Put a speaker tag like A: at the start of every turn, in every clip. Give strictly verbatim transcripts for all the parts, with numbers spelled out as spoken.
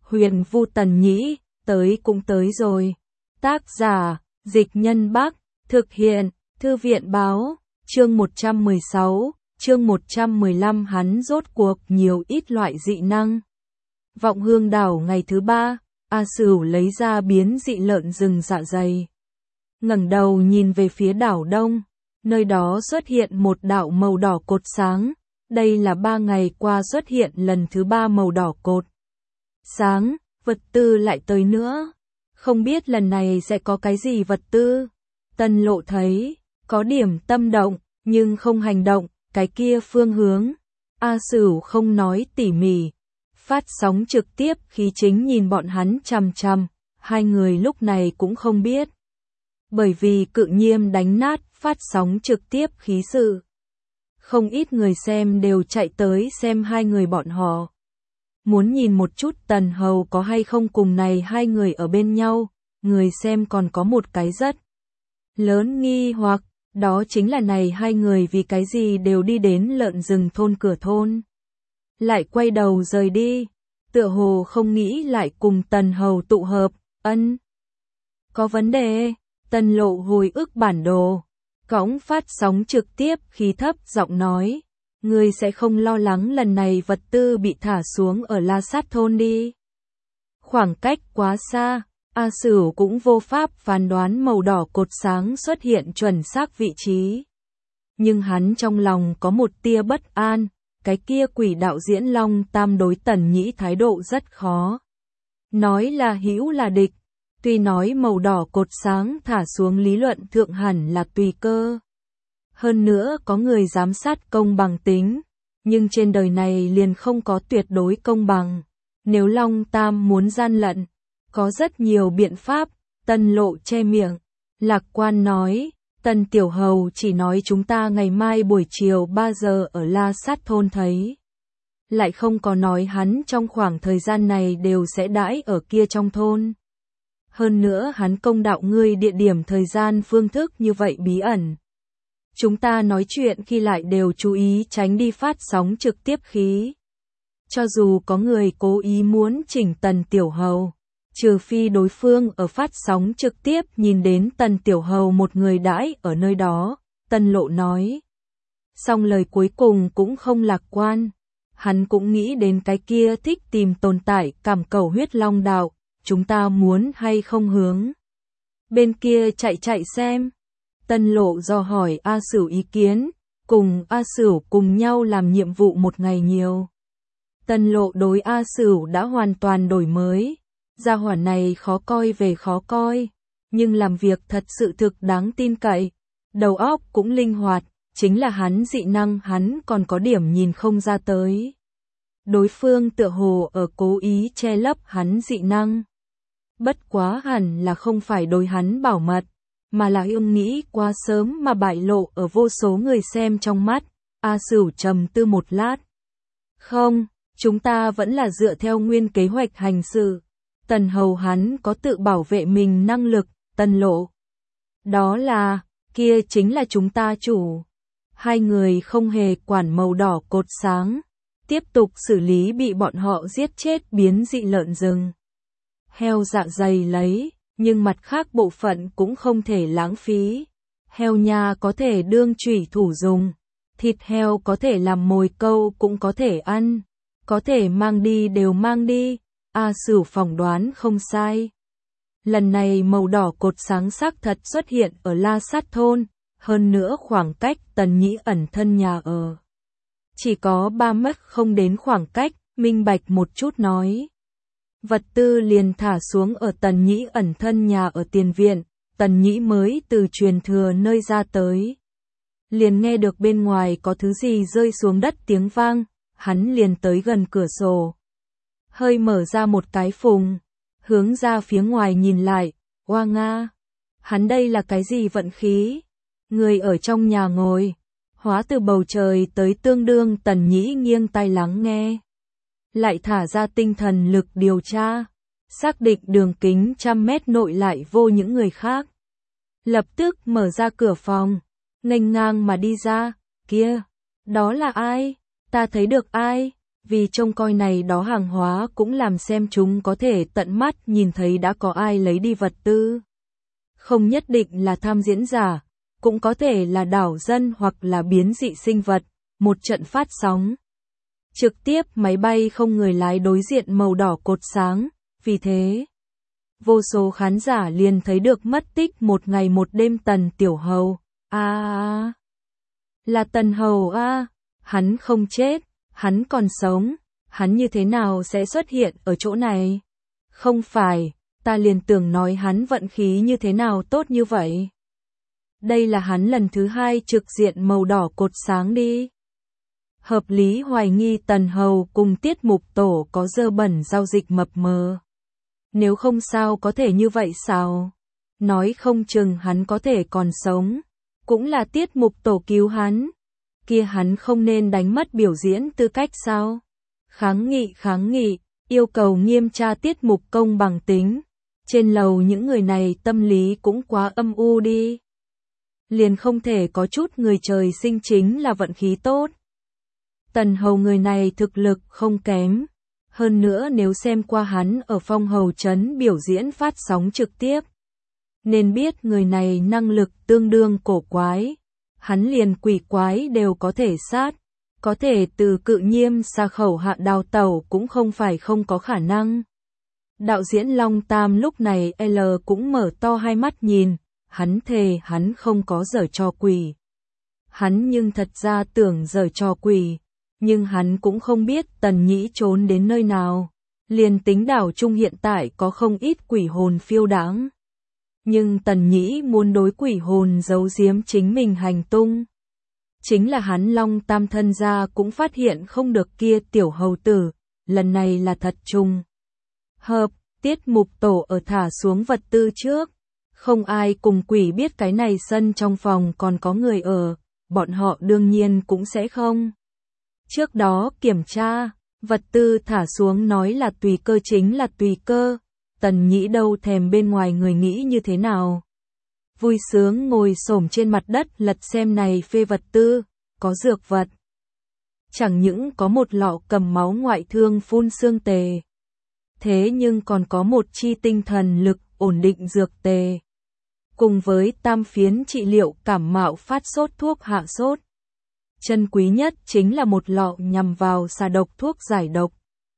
A: Huyền Vu Tần Nhĩ, tới cũng tới rồi. Tác giả, Dịch Nhân Bắc, thực hiện, Thư viện Báo, chương một trăm mười sáu, chương một trăm mười lăm hắn rốt cuộc nhiều ít loại dị năng. Vọng Hương đảo ngày thứ ba, A Sửu lấy ra biến dị lợn rừng dạ dày. Ngẩng đầu nhìn về phía đảo đông, nơi đó xuất hiện một đạo màu đỏ cột sáng, đây là ba ngày qua xuất hiện lần thứ ba màu đỏ cột sáng, vật tư lại tới nữa. Không biết lần này sẽ có cái gì vật tư. Tân Lộ thấy, có điểm tâm động, nhưng không hành động, cái kia phương hướng. A Sửu không nói tỉ mỉ, phát sóng trực tiếp khí chính nhìn bọn hắn chằm chằm, hai người lúc này cũng không biết. Bởi vì Cự Nhiêm đánh nát phát sóng trực tiếp khí sự. Không ít người xem đều chạy tới xem hai người bọn họ. Muốn nhìn một chút Tần Hầu có hay không cùng này hai người ở bên nhau, người xem còn có một cái rất lớn nghi hoặc, đó chính là này hai người vì cái gì đều đi đến lợn rừng thôn cửa thôn. Lại quay đầu rời đi, tựa hồ không nghĩ lại cùng Tần Hầu tụ hợp, ân. Có vấn đề, Tân Lộ hồi ức bản đồ, cõng phát sóng trực tiếp khí thấp giọng nói. Ngươi sẽ không lo lắng lần này vật tư bị thả xuống ở La Sát thôn đi. Khoảng cách quá xa, A Sửu cũng vô pháp phán đoán màu đỏ cột sáng xuất hiện chuẩn xác vị trí. Nhưng hắn trong lòng có một tia bất an, cái kia quỷ đạo diễn Long Tam đối Tần Nhĩ thái độ rất khó. Nói là hữu là địch, tuy nói màu đỏ cột sáng thả xuống lý luận thượng hẳn là tùy cơ. Hơn nữa có người giám sát công bằng tính, nhưng trên đời này liền không có tuyệt đối công bằng. Nếu Long Tam muốn gian lận, có rất nhiều biện pháp. Tân Lộ che miệng, lạc quan nói, Tần Tiểu Hầu chỉ nói chúng ta ngày mai buổi chiều ba giờ ở La Sát thôn thấy. Lại không có nói hắn trong khoảng thời gian này đều sẽ đãi ở kia trong thôn. Hơn nữa hắn công đạo ngươi địa điểm thời gian phương thức như vậy bí ẩn. Chúng ta nói chuyện khi lại đều chú ý tránh đi phát sóng trực tiếp khí. Cho dù có người cố ý muốn chỉnh Tần Tiểu Hầu, trừ phi đối phương ở phát sóng trực tiếp nhìn đến Tần Tiểu Hầu một người đãi ở nơi đó, Tân Lộ nói. Song lời cuối cùng cũng không lạc quan, hắn cũng nghĩ đến cái kia thích tìm tồn tại cảm cầu huyết long đạo, chúng ta muốn hay không hướng bên kia chạy chạy xem. Tân Lộ do hỏi A Sửu ý kiến, cùng A Sửu cùng nhau làm nhiệm vụ một ngày nhiều. Tân Lộ đối A Sửu đã hoàn toàn đổi mới, gia hỏa này khó coi về khó coi, nhưng làm việc thật sự thực đáng tin cậy, đầu óc cũng linh hoạt, chính là hắn dị năng hắn còn có điểm nhìn không ra tới. Đối phương tựa hồ ở cố ý che lấp hắn dị năng. Bất quá hẳn là không phải đối hắn bảo mật, mà là ương nghĩ quá sớm mà bại lộ ở vô số người xem trong mắt. A Sửu trầm tư một lát. Không, chúng ta vẫn là dựa theo nguyên kế hoạch hành sự. Tần Hầu hắn có tự bảo vệ mình năng lực, Tân Lộ. Đó là, kia chính là chúng ta chủ. Hai người không hề quản màu đỏ cột sáng, tiếp tục xử lý bị bọn họ giết chết biến dị lợn rừng. Heo dạ dày lấy, nhưng mặt khác bộ phận cũng không thể lãng phí. Heo nhà có thể đương chủy thủ dùng, thịt heo có thể làm mồi câu cũng có thể ăn, có thể mang đi đều mang đi. A Sửu phỏng đoán không sai. Lần này màu đỏ cột sáng sắc thật xuất hiện ở La Sát thôn, hơn nữa khoảng cách Tần Nhĩ ẩn thân nhà ở. Chỉ có ba mét không đến khoảng cách, minh bạch một chút nói. Vật tư liền thả xuống ở Tần Nhĩ ẩn thân nhà ở tiền viện, Tần Nhĩ mới từ truyền thừa nơi ra tới. Liền nghe được bên ngoài có thứ gì rơi xuống đất tiếng vang, hắn liền tới gần cửa sổ. Hơi mở ra một cái phùng, hướng ra phía ngoài nhìn lại, oa nga. Hắn đây là cái gì vận khí? Người ở trong nhà ngồi, hóa từ bầu trời tới tương đương. Tần Nhĩ nghiêng tai lắng nghe. Lại thả ra tinh thần lực điều tra, xác định đường kính trăm mét nội lại vô những người khác. Lập tức mở ra cửa phòng, nghênh ngang mà đi ra, kia, đó là ai? Ta thấy được ai? vì trông coi này đó hàng hóa cũng làm xem chúng có thể tận mắt nhìn thấy đã có ai lấy đi vật tư. Không nhất định là tham diễn giả, cũng có thể là đảo dân hoặc là biến dị sinh vật, một trận phát sóng. Trực tiếp máy bay không người lái đối diện màu đỏ cột sáng, vì thế, vô số khán giả liền thấy được mất tích một ngày một đêm Tần Tiểu Hầu. A à, là Tần Hầu a, à, hắn không chết, hắn còn sống, hắn như thế nào sẽ xuất hiện ở chỗ này? Không phải, ta liền tưởng nói hắn vận khí như thế nào tốt như vậy. Đây là hắn lần thứ hai trực diện màu đỏ cột sáng đi. Hợp lý hoài nghi Tần Hầu cùng tiết mục tổ có dơ bẩn giao dịch mập mờ. Nếu không sao có thể như vậy sao? Nói không chừng hắn có thể còn sống. Cũng là tiết mục tổ cứu hắn. Kia hắn không nên đánh mất biểu diễn tư cách sao? Kháng nghị kháng nghị, yêu cầu nghiêm tra tiết mục công bằng tính. Trên lầu những người này tâm lý cũng quá âm u đi. Liền không thể có chút người trời sinh chính là vận khí tốt. Tần Hầu người này thực lực không kém. Hơn nữa nếu xem qua hắn ở Phong Hầu Trấn biểu diễn phát sóng trực tiếp, nên biết người này năng lực tương đương cổ quái. Hắn liền quỷ quái đều có thể sát. Có thể từ Cự Nhiêm xa khẩu hạ đào tẩu cũng không phải không có khả năng. Đạo diễn Long Tam lúc này L cũng mở to hai mắt nhìn. Hắn thề hắn không có giở trò quỷ. Hắn nhưng thật ra tưởng giở trò quỷ. Nhưng hắn cũng không biết Tần Nhĩ trốn đến nơi nào. Liền tính đảo Trung hiện tại có không ít quỷ hồn phiêu đãng. Nhưng Tần Nhĩ muốn đối quỷ hồn giấu giếm chính mình hành tung. Chính là hắn Long Tam thân gia cũng phát hiện không được kia tiểu hầu tử. Lần này là thật trùng hợp, tiết mục tổ ở thả xuống vật tư trước. Không ai cùng quỷ biết cái này sân trong phòng còn có người ở. Bọn họ đương nhiên cũng sẽ không. Trước đó kiểm tra, vật tư thả xuống nói là tùy cơ chính là tùy cơ. Tần Nhĩ đâu thèm bên ngoài người nghĩ như thế nào. Vui sướng ngồi xổm trên mặt đất lật xem này phê vật tư, có dược vật. Chẳng những có một lọ cầm máu ngoại thương phun xương tề. Thế nhưng còn có một chi tinh thần lực ổn định dược tề. Cùng với tam phiến trị liệu cảm mạo phát sốt thuốc hạ sốt. Chân quý nhất chính là một lọ nhằm vào xà độc thuốc giải độc.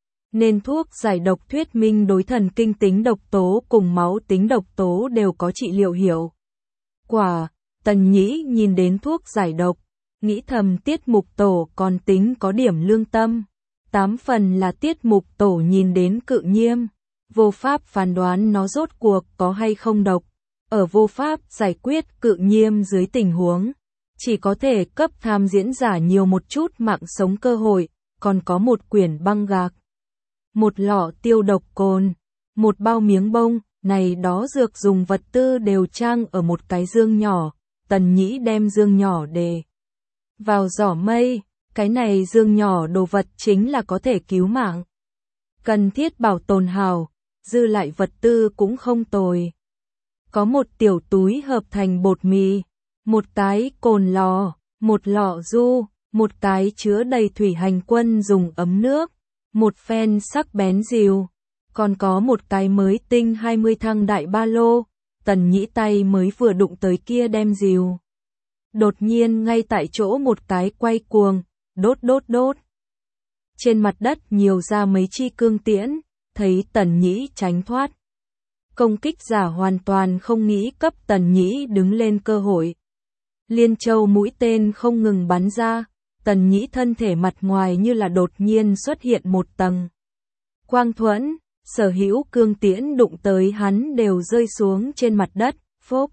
A: Nên thuốc giải độc thuyết minh đối thần kinh tính độc tố cùng máu tính độc tố đều có trị liệu hiệu quả. Tần Nhĩ nhìn đến thuốc giải độc, nghĩ thầm tiết mục tổ còn tính có điểm lương tâm. Tám phần là tiết mục tổ nhìn đến Cự Nhiêm, vô pháp phán đoán nó rốt cuộc có hay không độc. Ở vô pháp giải quyết Cự Nhiêm dưới tình huống, chỉ có thể cấp tham diễn giả nhiều một chút mạng sống cơ hội, còn có một quyển băng gạc, một lọ tiêu độc cồn, một bao miếng bông, này đó dược dùng vật tư đều trang ở một cái dương nhỏ. Tần Nhĩ đem dương nhỏ để vào giỏ mây, cái này dương nhỏ đồ vật chính là có thể cứu mạng. Cần thiết bảo tồn hào, dư lại vật tư cũng không tồi. Có một tiểu túi hợp thành bột mì, một cái cồn lò, một lọ du, một cái chứa đầy thủy hành quân dùng ấm nước, một phen sắc bén rìu, còn có một cái mới tinh hai mươi thăng đại ba lô. Tần Nhĩ tay mới vừa đụng tới kia đem rìu. Đột nhiên ngay tại chỗ một cái quay cuồng, đốt đốt đốt. Trên mặt đất nhiều ra mấy chi cương tiễn, thấy Tần Nhĩ tránh thoát. Công kích giả hoàn toàn không nghĩ cấp Tần Nhĩ đứng lên cơ hội. Liên châu mũi tên không ngừng bắn ra, Tần Nhĩ thân thể mặt ngoài như là đột nhiên xuất hiện một tầng quang thuẫn, sở hữu cương tiễn đụng tới hắn đều rơi xuống trên mặt đất, phốp.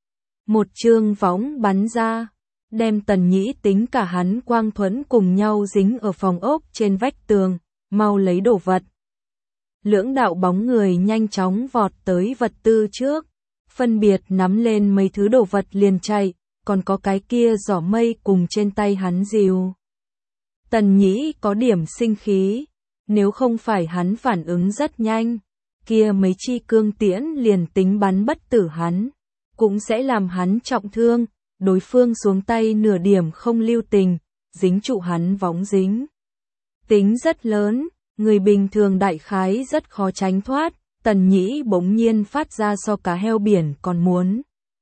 A: Một chương võng bắn ra, đem Tần Nhĩ tính cả hắn quang thuẫn cùng nhau dính ở phòng ốc trên vách tường, mau lấy đồ vật. Lưỡng đạo bóng người nhanh chóng vọt tới vật tư trước, phân biệt nắm lên mấy thứ đồ vật liền chạy, còn có cái kia giỏ mây cùng trên tay hắn rìu. Tần Nhĩ có điểm sinh khí, nếu không phải hắn phản ứng rất nhanh, kia mấy chi cương tiễn liền tính bắn bất tử hắn, cũng sẽ làm hắn trọng thương, đối phương xuống tay nửa điểm không lưu tình, dính trụ hắn võng dính. tính rất lớn, người bình thường đại khái rất khó tránh thoát. Tần Nhĩ bỗng nhiên phát ra so cá heo biển còn muốn.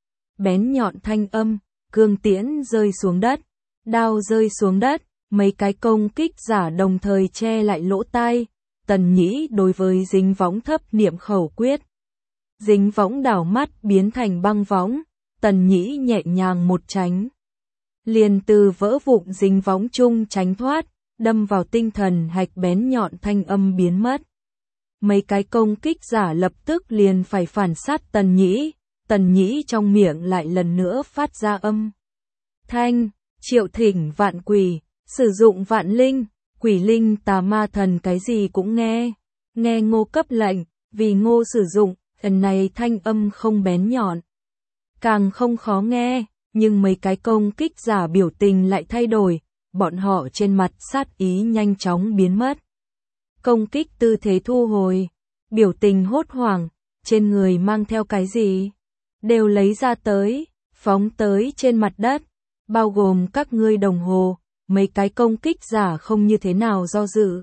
A: Bén nhọn thanh âm, cương tiễn rơi xuống đất, đao rơi xuống đất, mấy cái công kích giả đồng thời che lại lỗ tai. Tần Nhĩ đối với dính võng thấp niệm khẩu quyết. Dính võng đảo mắt biến thành băng võng, Tần Nhĩ nhẹ nhàng một tránh. Liền từ vỡ vụn dính võng chung tránh thoát, đâm vào tinh thần hạch bén nhọn thanh âm biến mất. Mấy cái công kích giả lập tức liền phải phản sát Tần Nhĩ, Tần Nhĩ trong miệng lại lần nữa phát ra âm. Thanh, triệu thỉnh vạn quỷ, sử dụng vạn linh, quỷ linh tà ma thần cái gì cũng nghe. Nghe Ngô cấp lệnh, vì Ngô sử dụng, lần này thanh âm không bén nhọn. Càng không khó nghe, nhưng mấy cái công kích giả biểu tình lại thay đổi, bọn họ trên mặt sát ý nhanh chóng biến mất. Công kích tư thế thu hồi, biểu tình hốt hoảng, trên người mang theo cái gì, đều lấy ra tới, phóng tới trên mặt đất, bao gồm các ngươi đồng hồ, mấy cái công kích giả không như thế nào do dự.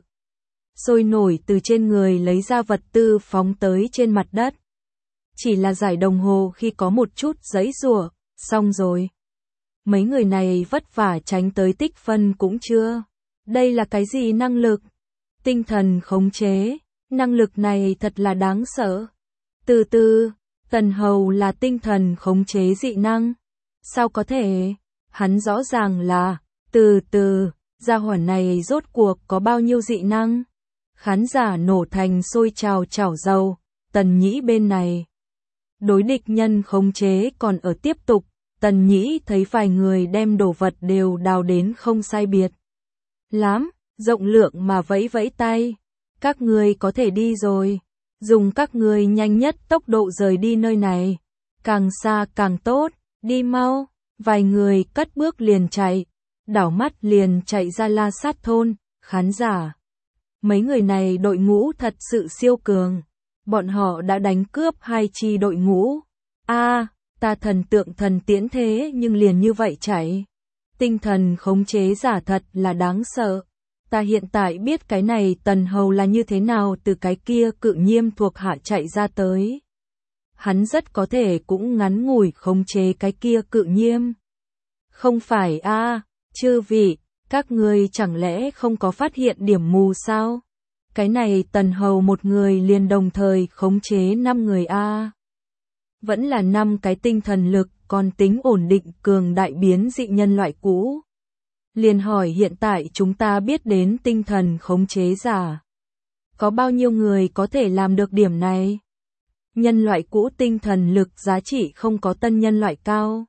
A: Sôi nổi từ trên người lấy ra vật tư phóng tới trên mặt đất. Chỉ là giải đồng hồ khi có một chút giãy giụa, xong rồi. Mấy người này vất vả tránh tới tích phân cũng chưa. Đây là cái gì năng lực? Tinh thần khống chế, năng lực này thật là đáng sợ. Từ từ, Tần Hầu là tinh thần khống chế dị năng. Sao có thể? Hắn rõ ràng là, từ từ, gia hỏa này rốt cuộc có bao nhiêu dị năng? Khán giả nổ thành sôi trào chảo dầu, Tần Nhĩ bên này. Đối địch nhân khống chế còn ở tiếp tục, Tần Nhĩ thấy vài người đem đồ vật đều đào đến không sai biệt lắm, rộng lượng mà vẫy vẫy tay. Các ngươi có thể đi rồi, dùng các ngươi nhanh nhất tốc độ rời đi nơi này, càng xa càng tốt, đi mau. Vài người cất bước liền chạy, đảo mắt liền chạy ra La Sát thôn. Khán giả, mấy người này đội ngũ thật sự siêu cường, bọn họ đã đánh cướp hai chi đội ngũ. A, à, ta thần tượng thần tiễn thế nhưng liền như vậy chạy. Tinh thần khống chế giả thật là đáng sợ. Ta hiện tại biết cái này Tần Hầu là như thế nào từ cái kia cự nhiêm thuộc hạ chạy ra tới. Hắn rất có thể cũng ngắn ngủi khống chế cái kia cự nhiêm. Không phải a, à, chư vị, các ngươi chẳng lẽ không có phát hiện điểm mù sao? Cái này Tần Hầu một người liền đồng thời khống chế năm người a. À. Vẫn là năm cái tinh thần lực còn tính ổn định cường đại biến dị nhân loại cũ. Liền hỏi hiện tại chúng ta biết đến tinh thần khống chế giả. Có bao nhiêu người có thể làm được điểm này? Nhân loại cũ tinh thần lực giá trị không có tân nhân loại cao.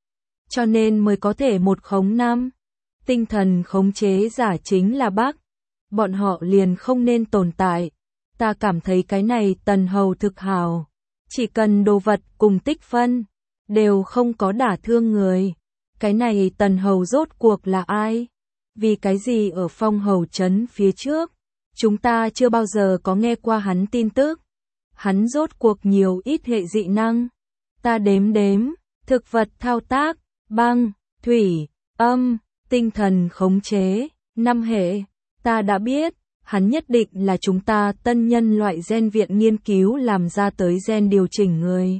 A: Cho nên mới có thể một khống năm. Tinh thần khống chế giả chính là bác. Bọn họ liền không nên tồn tại. Ta cảm thấy cái này Tần Hầu thực hào. Chỉ cần đồ vật cùng tích phân, đều không có đả thương người. Cái này Tần Hầu rốt cuộc là ai? Vì cái gì ở Phong Hầu trấn phía trước? Chúng ta chưa bao giờ có nghe qua hắn tin tức. Hắn rốt cuộc nhiều ít hệ dị năng. Ta đếm đếm, thực vật thao tác, băng, thủy, âm, tinh thần khống chế, năm hệ. Ta đã biết, hắn nhất định là chúng ta tân nhân loại gen viện nghiên cứu làm ra tới gen điều chỉnh người.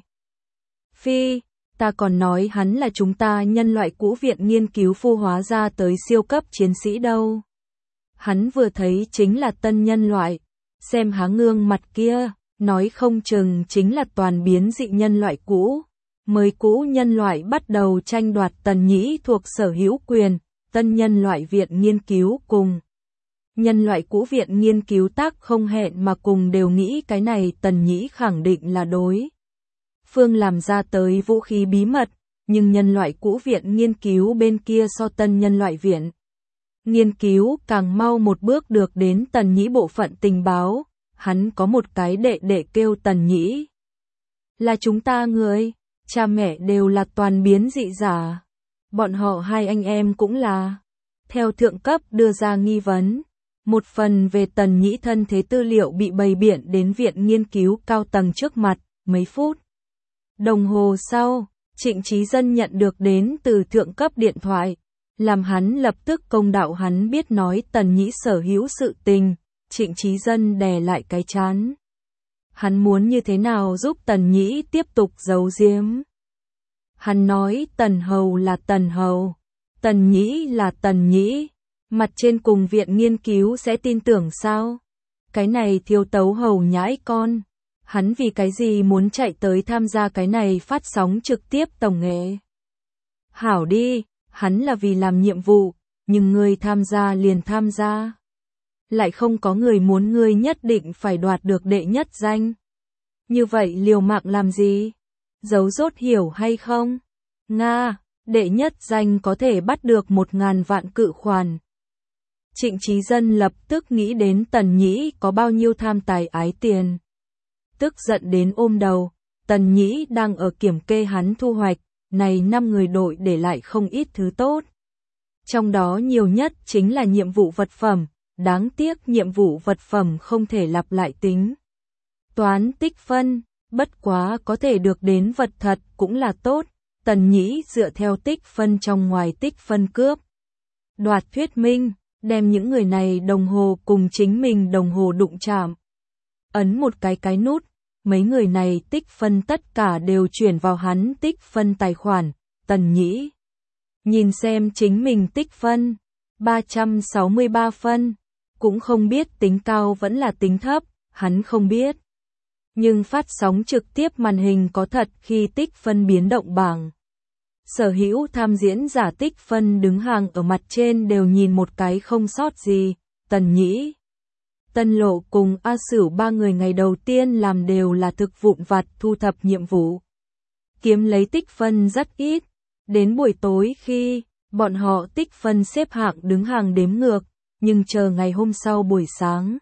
A: Phi, ta còn nói hắn là chúng ta nhân loại cũ viện nghiên cứu phu hóa ra tới siêu cấp chiến sĩ đâu. Hắn vừa thấy chính là tân nhân loại, xem há ngương mặt kia, nói không chừng chính là toàn biến dị nhân loại cũ. Mới cũ nhân loại bắt đầu tranh đoạt Tần Nhĩ thuộc sở hữu quyền, tân nhân loại viện nghiên cứu cùng. Nhân loại cũ viện nghiên cứu tác không hẹn mà cùng đều nghĩ cái này Tần Nhĩ khẳng định là đối phương làm ra tới vũ khí bí mật, nhưng nhân loại cũ viện nghiên cứu bên kia so tân nhân loại viện nghiên cứu càng mau một bước được đến Tần Nhĩ bộ phận tình báo. Hắn có một cái đệ đệ kêu Tần Nhĩ. Là chúng ta người, cha mẹ đều là toàn biến dị giả. Bọn họ hai anh em cũng là. Theo thượng cấp đưa ra nghi vấn, một phần về Tần Nhĩ thân thế tư liệu bị bày biện đến viện nghiên cứu cao tầng trước mặt. Mấy phút đồng hồ sau, Trịnh Chí Dân nhận được đến từ thượng cấp điện thoại. làm hắn lập tức công đạo hắn biết nói Tần Nhĩ sở hữu sự tình. Trịnh Chí Dân đè lại cái trán. Hắn muốn như thế nào giúp Tần Nhĩ tiếp tục giấu giếm. Hắn nói Tần Hầu là Tần Hầu, Tần Nhĩ là Tần Nhĩ, mặt trên cùng viện nghiên cứu sẽ tin tưởng sao? Cái này Thiếu Tấu Hầu nhãi con, hắn vì cái gì muốn chạy tới tham gia cái này phát sóng trực tiếp tổng nghệ? Hảo đi, hắn là vì làm nhiệm vụ, nhưng ngươi tham gia liền tham gia. Lại không có người muốn ngươi nhất định phải đoạt được đệ nhất danh. Như vậy liều mạng làm gì? Giấu rốt hiểu hay không? Nga, đệ nhất danh có thể bắt được một ngàn vạn cự khoản. Trịnh Chí Dân lập tức nghĩ đến Tần Nhĩ có bao nhiêu tham tài ái tiền. Tức giận đến ôm đầu, Tần Nhĩ đang ở kiểm kê hắn thu hoạch, này năm người đội để lại không ít thứ tốt. Trong đó nhiều nhất chính là nhiệm vụ vật phẩm, đáng tiếc nhiệm vụ vật phẩm không thể lặp lại tính. Toán tích phân, bất quá có thể được đến vật thật cũng là tốt. Tần Nhĩ dựa theo tích phân trong ngoài tích phân cướp. Đoạt thuyết minh, đem những người này đồng hồ cùng chính mình đồng hồ đụng chạm. Ấn một cái cái nút, mấy người này tích phân tất cả đều chuyển vào hắn tích phân tài khoản. Tần Nhĩ nhìn xem chính mình tích phân, ba trăm sáu mươi ba phân, cũng không biết tính cao vẫn là tính thấp, hắn không biết. Nhưng phát sóng trực tiếp màn hình có thật khi tích phân biến động bảng. Sở hữu tham diễn giả tích phân đứng hàng ở mặt trên đều nhìn một cái không sót gì. Tần Nhĩ, Tân Lộ cùng A Sửu ba người ngày đầu tiên làm đều là thực vụn vặt thu thập nhiệm vụ. Kiếm lấy tích phân rất ít. Đến buổi tối khi bọn họ tích phân xếp hạng đứng hàng đếm ngược, nhưng chờ ngày hôm sau buổi sáng.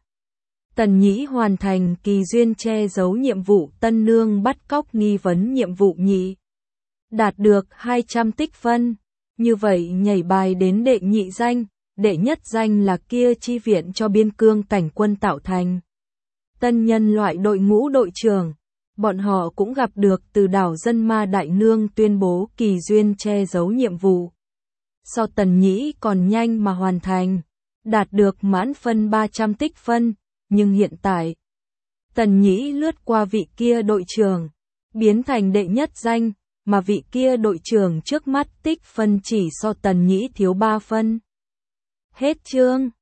A: Tần Nhĩ hoàn thành kỳ duyên che giấu nhiệm vụ tân nương bắt cóc nghi vấn nhiệm vụ nhị. Đạt được hai trăm tích phân, như vậy nhảy bài đến đệ nhị danh, đệ nhất danh là kia chi viện cho biên cương cảnh quân tạo thành. Tân nhân loại đội ngũ đội trưởng, bọn họ cũng gặp được từ đảo dân ma đại nương tuyên bố kỳ duyên che giấu nhiệm vụ. So Tần Nhĩ còn nhanh mà hoàn thành, đạt được mãn phân ba trăm tích phân, nhưng hiện tại, Tần Nhĩ lướt qua vị kia đội trưởng, biến thành đệ nhất danh, mà vị kia đội trưởng trước mắt tích phân chỉ so Tần Nhĩ thiếu ba phân. Hết chương.